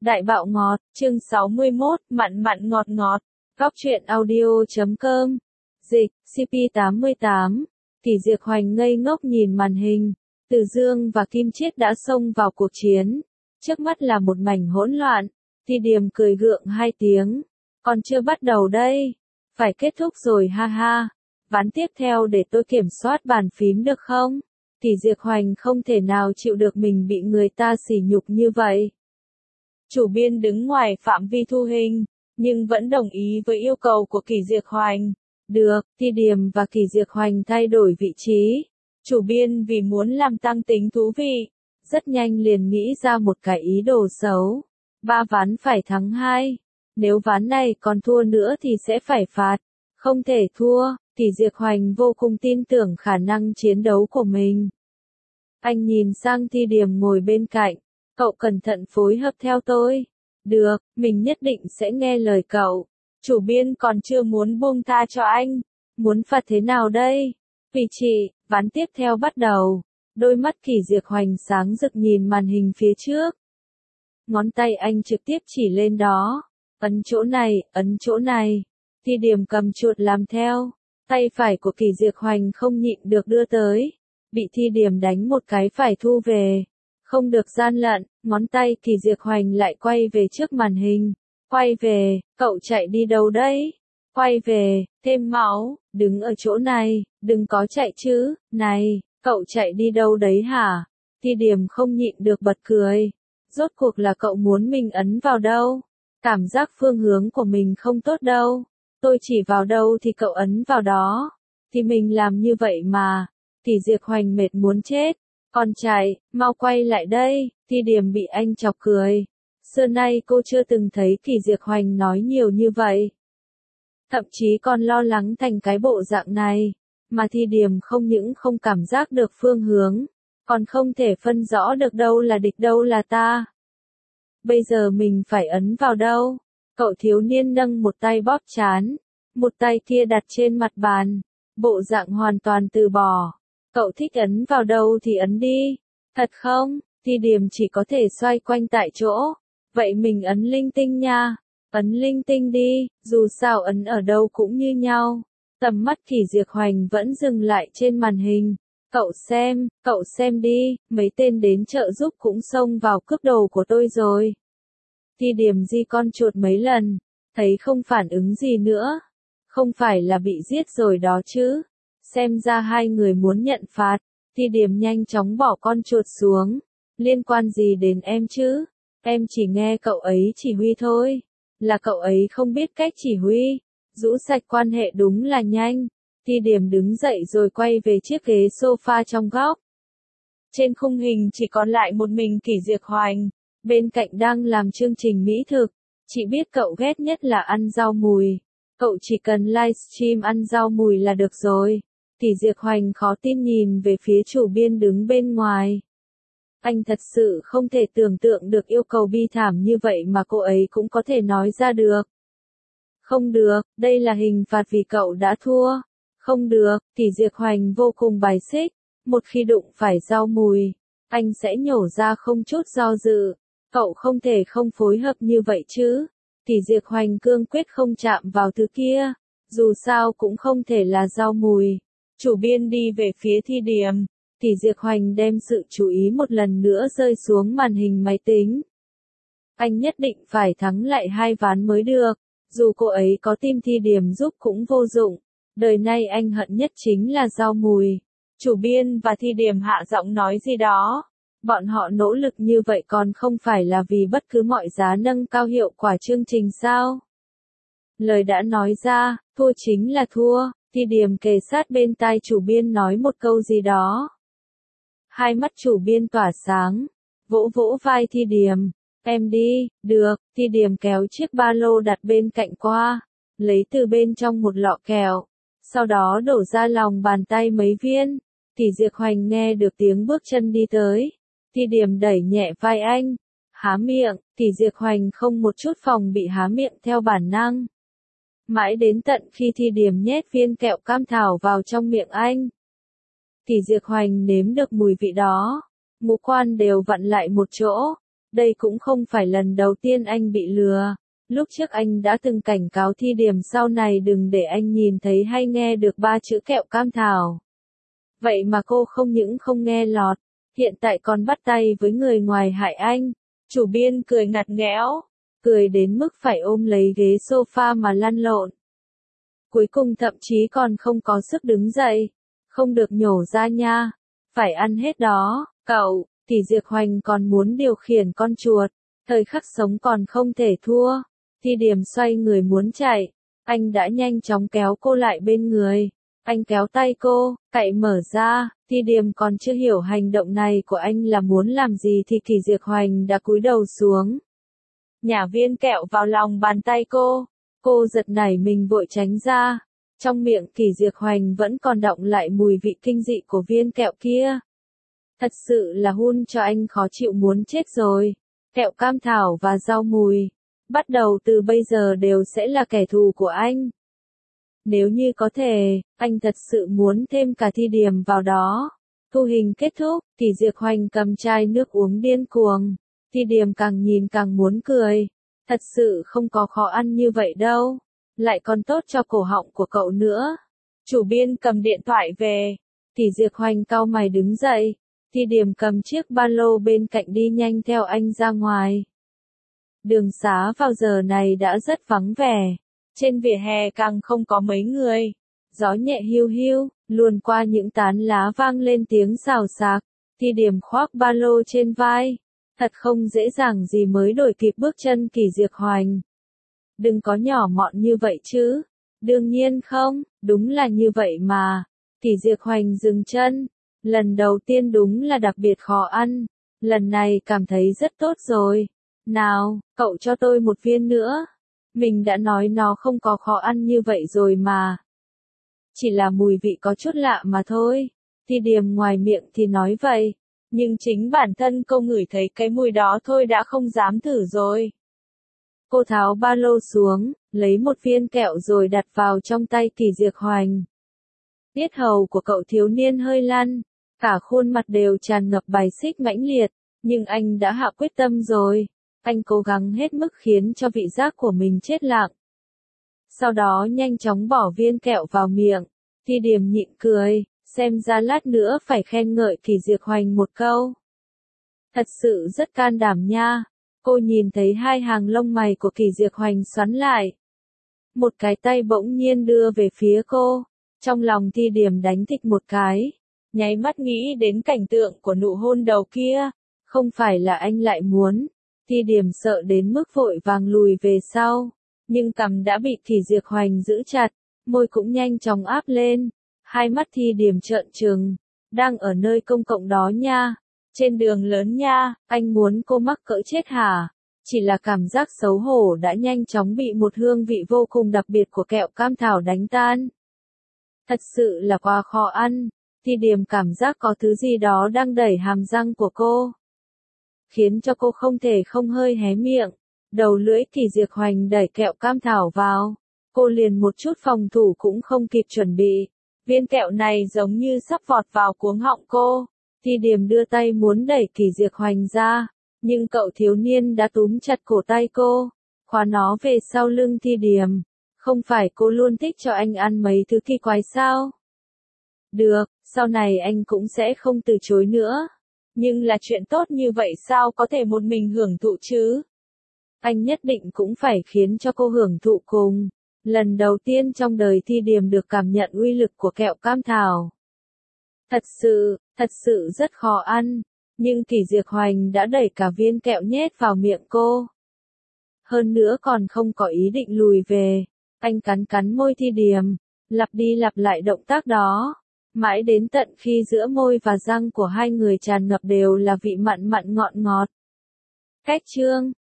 Đại bạo ngọt, chương 61, mặn mặn ngọt ngọt. Góc truyện audio.com. Dịch, CP88. Kỷ Diệp Hoành ngây ngốc nhìn màn hình. Từ Dương và Kim Chiết đã xông vào cuộc chiến. Trước mắt là một mảnh hỗn loạn. Ti Điềm cười gượng hai tiếng. Còn chưa bắt đầu đây. Phải kết thúc rồi ha ha. Ván tiếp theo để tôi kiểm soát bàn phím được không? Kỷ Diệp Hoành không thể nào chịu được mình bị người ta sỉ nhục như vậy. Chủ biên đứng ngoài phạm vi thu hình, nhưng vẫn đồng ý với yêu cầu của Kỷ Diệp Hoành. Được, Ti Điềm và Kỷ Diệp Hoành thay đổi vị trí. Chủ biên vì muốn làm tăng tính thú vị, rất nhanh liền nghĩ ra một cái ý đồ xấu. 3 ván phải thắng 2. Nếu ván này còn thua nữa thì sẽ phải phạt. Không thể thua, Kỷ Diệp Hoành vô cùng tin tưởng khả năng chiến đấu của mình. Anh nhìn sang Ti Điềm ngồi bên cạnh. Cậu cẩn thận phối hợp theo tôi. Được, mình nhất định sẽ nghe lời cậu. Chủ biên còn chưa muốn buông tha cho anh. Muốn phạt thế nào đây? Vì chị, ván tiếp theo bắt đầu. Đôi mắt Kỷ Diệp Hoành sáng rực nhìn màn hình phía trước. Ngón tay anh trực tiếp chỉ lên đó. Ấn chỗ này, ấn chỗ này. Ti Điềm cầm chuột làm theo. Tay phải của Kỷ Diệp Hoành không nhịn được đưa tới. Bị Ti Điềm đánh một cái phải thu về. Không được gian lận, ngón tay Kỷ Diệp Hoành lại quay về trước màn hình. Quay về, cậu chạy đi đâu đấy? Quay về, thêm máu, đứng ở chỗ này, đừng có chạy chứ, này, cậu chạy đi đâu đấy hả? Ti Điềm không nhịn được bật cười. Rốt cuộc là cậu muốn mình ấn vào đâu? Cảm giác phương hướng của mình không tốt đâu. Tôi chỉ vào đâu thì cậu ấn vào đó. Thì mình làm như vậy mà. Kỷ Diệp Hoành mệt muốn chết. Còn chạy, mau quay lại đây. Ti Điềm bị anh chọc cười. Xưa nay cô chưa từng thấy Kỷ Diệp Hoành nói nhiều như vậy. Thậm chí còn lo lắng thành cái bộ dạng này. Mà Ti Điềm không những không cảm giác được phương hướng, còn không thể phân rõ được đâu là địch đâu là ta. Bây giờ mình phải ấn vào đâu? Cậu thiếu niên nâng một tay bóp trán, một tay kia đặt trên mặt bàn, bộ dạng hoàn toàn từ bỏ. Cậu thích ấn vào đâu thì ấn đi. Thật không? Ti Điềm chỉ có thể xoay quanh tại chỗ. Vậy mình ấn linh tinh nha. Ấn linh tinh đi, dù sao ấn ở đâu cũng như nhau. Tầm mắt Kỷ Diệp Hoành vẫn dừng lại trên màn hình. Cậu xem đi, mấy tên đến trợ giúp cũng xông vào cướp đồ của tôi rồi. Ti Điềm di con chuột mấy lần, thấy không phản ứng gì nữa. Không phải là bị giết rồi đó chứ. Xem ra hai người muốn nhận phạt. Ti Điềm nhanh chóng bỏ con chuột xuống. Liên quan gì đến em chứ? Em chỉ nghe cậu ấy chỉ huy thôi. Là cậu ấy không biết cách chỉ huy. Rũ sạch quan hệ đúng là nhanh. Ti Điềm đứng dậy rồi quay về chiếc ghế sofa trong góc. Trên khung hình chỉ còn lại một mình Kỷ Diệp Hoành. Bên cạnh đang làm chương trình mỹ thực. Chị biết cậu ghét nhất là ăn rau mùi. Cậu chỉ cần livestream ăn rau mùi là được rồi. Kỷ Diệp Hoành khó tin nhìn về phía chủ biên đứng bên ngoài. Anh thật sự không thể tưởng tượng được yêu cầu bi thảm như vậy mà cô ấy cũng có thể nói ra được. Không được, đây là hình phạt vì cậu đã thua. Không được, Kỷ Diệp Hoành vô cùng bài xích. Một khi đụng phải rau mùi, anh sẽ nhổ ra không chút do dự. Cậu không thể không phối hợp như vậy chứ. Kỷ Diệp Hoành cương quyết không chạm vào thứ kia. Dù sao cũng không thể là rau mùi. Chủ biên đi về phía Ti Điềm. Kỷ Diệp Hoành đem sự chú ý một lần nữa rơi xuống màn hình máy tính. Anh nhất định phải thắng lại 2 ván mới được. Dù cô ấy có tim Ti Điềm giúp cũng vô dụng. Đời nay anh hận nhất chính là rau mùi. Chủ biên và Ti Điềm hạ giọng nói gì đó. Bọn họ nỗ lực như vậy còn không phải là vì bất cứ mọi giá nâng cao hiệu quả chương trình sao? Lời đã nói ra, thua chính là thua. Ti Điềm kề sát bên tai chủ biên nói một câu gì đó. Hai mắt chủ biên tỏa sáng, vỗ vỗ vai Ti Điềm. Em đi, được. Ti Điềm kéo chiếc ba lô đặt bên cạnh qua, lấy từ bên trong một lọ kẹo, sau đó đổ ra lòng bàn tay mấy viên. Kỷ Diệp Hoành nghe được tiếng bước chân đi tới. Ti Điềm đẩy nhẹ vai anh, há miệng. Kỷ Diệp Hoành không một chút phòng bị há miệng theo bản năng. Mãi đến tận khi Ti Điềm nhét viên kẹo cam thảo vào trong miệng anh. Kỷ Diệp Hoành nếm được mùi vị đó, ngũ quan đều vặn lại một chỗ. Đây cũng không phải lần đầu tiên anh bị lừa. Lúc trước anh đã từng cảnh cáo Thi Điềm sau này đừng để anh nhìn thấy hay nghe được 3 chữ kẹo cam thảo. Vậy mà cô không những không nghe lọt, hiện tại còn bắt tay với người ngoài hại anh. Chủ biên cười ngặt nghẽo, cười đến mức phải ôm lấy ghế sofa mà lăn lộn. Cuối cùng thậm chí còn không có sức đứng dậy. Không được nhổ ra nha, phải ăn hết đó, cậu. Thì Diệp Hoành còn muốn điều khiển con chuột, thời khắc sống còn không thể thua. Thi Điềm xoay người muốn chạy, anh đã nhanh chóng kéo cô lại bên người. Anh kéo tay cô, cậy mở ra, Thi Điềm còn chưa hiểu hành động này của anh là muốn làm gì thì Kỳ Diệp Hoành đã cúi đầu xuống. Nhả viên kẹo vào lòng bàn tay cô giật nảy mình vội tránh ra. Trong miệng Kỳ Diệp Hoành vẫn còn đọng lại mùi vị kinh dị của viên kẹo kia. Thật sự là hun cho anh khó chịu muốn chết rồi. Kẹo cam thảo và rau mùi, bắt đầu từ bây giờ đều sẽ là kẻ thù của anh. Nếu như có thể, anh thật sự muốn thêm cả Thi Điềm vào đó. Thu hình kết thúc, Kỳ Diệp Hoành cầm chai nước uống điên cuồng. Thi Điềm càng nhìn càng muốn cười. Thật sự không có khó ăn như vậy đâu. Lại còn tốt cho cổ họng của cậu nữa. Chủ biên cầm điện thoại về. Kỳ Diệp Hoành cau mày đứng dậy. Thi Điềm cầm chiếc ba lô bên cạnh đi nhanh theo anh ra ngoài. Đường xá vào giờ này đã rất vắng vẻ. Trên vỉa hè càng không có mấy người. Gió nhẹ hiu hiu, luồn qua những tán lá vang lên tiếng xào xạc. Thi Điềm khoác ba lô trên vai. Thật không dễ dàng gì mới đuổi kịp bước chân Kỳ Diệp Hoành. Đừng có nhỏ mọn như vậy chứ. Đương nhiên không, đúng là như vậy mà. Kỳ Diệp Hoành dừng chân. Lần đầu tiên đúng là đặc biệt khó ăn. Lần này cảm thấy rất tốt rồi. Nào, cậu cho tôi một viên nữa. Mình đã nói nó không có khó ăn như vậy rồi mà. Chỉ là mùi vị có chút lạ mà thôi. Thi Điềm ngoài miệng thì nói vậy. Nhưng chính bản thân cô ngửi thấy cái mùi đó thôi đã không dám thử rồi. Cô tháo ba lô xuống, lấy một viên kẹo rồi đặt vào trong tay Kỳ Diệp Hoành. Tiết hầu của cậu thiếu niên hơi lăn. Cả khuôn mặt đều tràn ngập bài xích mãnh liệt. Nhưng anh đã hạ quyết tâm rồi. Anh cố gắng hết mức khiến cho vị giác của mình chết lặng. Sau đó nhanh chóng bỏ viên kẹo vào miệng. Thi Điềm nhịn cười, xem ra lát nữa phải khen ngợi Kỳ Diệp Hoành một câu. Thật sự rất can đảm nha. Cô nhìn thấy hai hàng lông mày của Kỳ Diệp Hoành xoắn lại. Một cái tay bỗng nhiên đưa về phía cô. Trong lòng Thi Điềm đánh thịch một cái. Nháy mắt nghĩ đến cảnh tượng của nụ hôn đầu kia. Không phải là anh lại muốn. Thi Điềm sợ đến mức vội vàng lùi về sau. Nhưng cằm đã bị Kỳ Diệp Hoành giữ chặt. Môi cũng nhanh chóng áp lên. Hai mắt Thi Điềm trợn trừng. Đang ở nơi công cộng đó nha. Trên đường lớn nha, anh muốn cô mắc cỡ chết hả? Chỉ là cảm giác xấu hổ đã nhanh chóng bị một hương vị vô cùng đặc biệt của kẹo cam thảo đánh tan. Thật sự là quá khó ăn. Thi Điềm cảm giác có thứ gì đó đang đẩy hàm răng của cô. Khiến cho cô không thể không hơi hé miệng. Đầu lưỡi Kỳ Diệp Hoành đẩy kẹo cam thảo vào. Cô liền một chút phòng thủ cũng không kịp chuẩn bị. Viên kẹo này giống như sắp vọt vào cuống họng cô. Thi Điềm đưa tay muốn đẩy Kỳ Diệp Hoành ra. Nhưng cậu thiếu niên đã túm chặt cổ tay cô. Khóa nó về sau lưng Thi Điềm. Không phải cô luôn thích cho anh ăn mấy thứ kỳ quái sao? Được, sau này anh cũng sẽ không từ chối nữa. Nhưng là chuyện tốt như vậy sao có thể một mình hưởng thụ chứ? Anh nhất định cũng phải khiến cho cô hưởng thụ cùng. Lần đầu tiên trong đời Thi Điềm được cảm nhận uy lực của kẹo cam thảo. Thật sự rất khó ăn. Nhưng Kỳ Diệp Hoành đã đẩy cả viên kẹo nhét vào miệng cô. Hơn nữa còn không có ý định lùi về. Anh cắn cắn môi Thi Điềm. Lặp đi lặp lại động tác đó. Mãi đến tận khi giữa môi và răng của hai người tràn ngập đều là vị mặn mặn ngọt ngọt. Cách chương